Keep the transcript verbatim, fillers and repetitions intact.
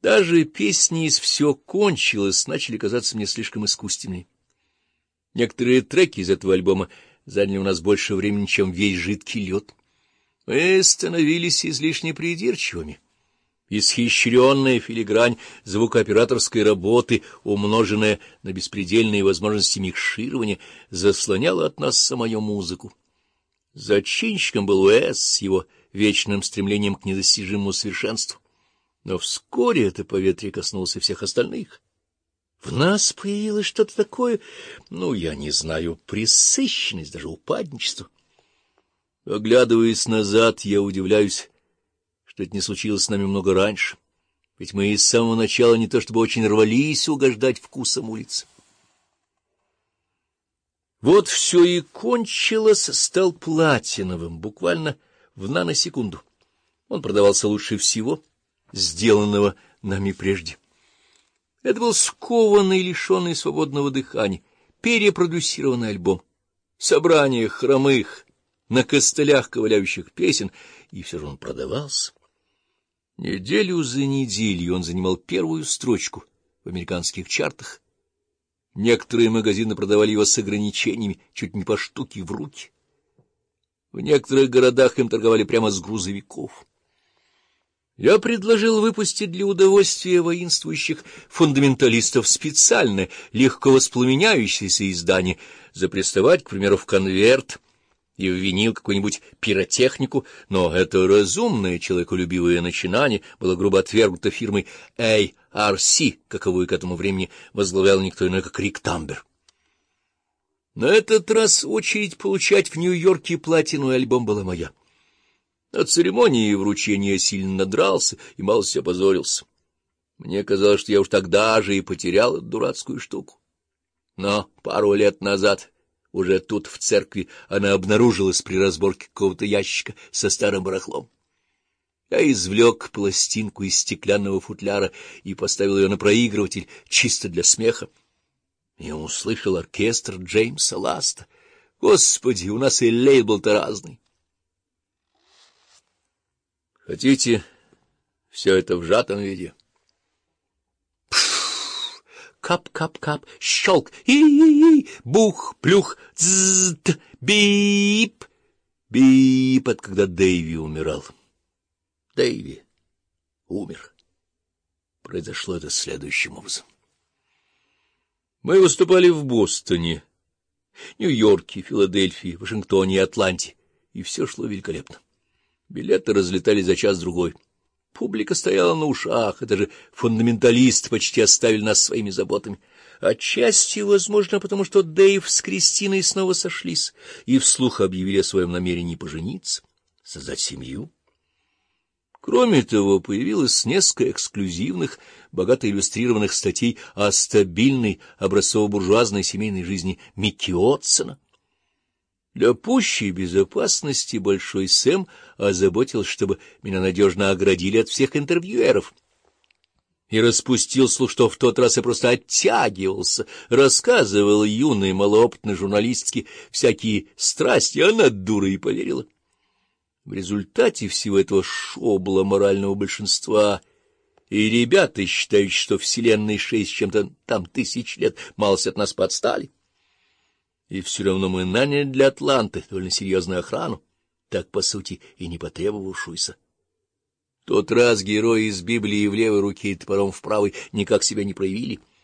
Даже песни из «Все кончилось» начали казаться мне слишком искусственными. Некоторые треки из этого альбома заняли у нас больше времени, чем весь жидкий лед. Мы становились излишне придирчивыми. Исхищренная филигрань звукооператорской работы, умноженная на беспредельные возможности микширования, заслоняла от нас самую музыку. Зачинщиком был Уэс с его вечным стремлением к недостижимому совершенству. Но вскоре это поветрие коснулось и всех остальных. В нас появилось что-то такое, ну, я не знаю, пресыщенность, даже упадничество. Оглядываясь назад, я удивляюсь, что это не случилось с нами много раньше, ведь мы и с самого начала не то чтобы очень рвались угождать вкусам улиц. Вот все и кончилось, стал платиновым, буквально в наносекунду. Он продавался лучше всего, сделанного нами прежде. Это был скованный, лишенный свободного дыхания, перепродюсированный альбом, собрание хромых, на костылях ковыляющих песен, и все же он продавался. Неделю за неделей он занимал первую строчку в американских чартах. Некоторые магазины продавали его с ограничениями, чуть не по штуке в руки. В некоторых городах им торговали прямо с грузовиков. Я предложил выпустить для удовольствия воинствующих фундаменталистов специальное, легко воспламеняющееся издание, запрессовать, к примеру, в конверт и ввинил какую-нибудь пиротехнику, но это разумное, человеколюбивое начинание было грубо отвергнуто фирмой эй ар си, каковую к этому времени возглавлял никто иной, как Рик Тамбер. На этот раз очередь получать в Нью-Йорке платиновый альбом была моя. На церемонии вручения я сильно надрался и мало себя опозорился. Мне казалось, что я уж тогда же и потерял эту дурацкую штуку. Но пару лет назад, уже тут, в церкви, она обнаружилась при разборке какого-то ящика со старым барахлом. Я извлек пластинку из стеклянного футляра и поставил ее на проигрыватель чисто для смеха. Я услышал оркестр Джеймса Ласта. Господи, у нас и лейбл-то разный. Хотите все это в сжатом виде? Кап-кап-кап, щелк, и-и-и, бух, плюх, дзт, бип. Бип — это когда Дэйви умирал. Дэйви умер. Произошло это следующим образом. Мы выступали в Бостоне, Нью-Йорке, Филадельфии, Вашингтоне и Атланте, и все шло великолепно. Билеты разлетались за час-другой. Публика стояла на ушах, это же фундаменталисты почти оставили нас своими заботами. Отчасти, возможно, потому что Дэйв с Кристиной снова сошлись и вслух объявили о своем намерении пожениться, создать семью. Кроме того, появилось несколько эксклюзивных, богато иллюстрированных статей о стабильной образцово-буржуазной семейной жизни Микки Отсона. Для пущей безопасности Большой Сэм озаботился, чтобы меня надежно оградили от всех интервьюеров. И распустил слух, что в тот раз я просто оттягивался, рассказывал юной, малоопытной журналистке всякие страсти, а она дура и поверила. В результате всего этого шобла морального большинства и ребята, считающие, что вселенной шесть с чем-то там тысяч лет, малость от нас подстали. И все равно мы наняли для Атланты довольно серьезную охрану, так, по сути, и не потребовавшуюся. Тот раз герои из Библии в левой руке и топором в правой никак себя не проявили —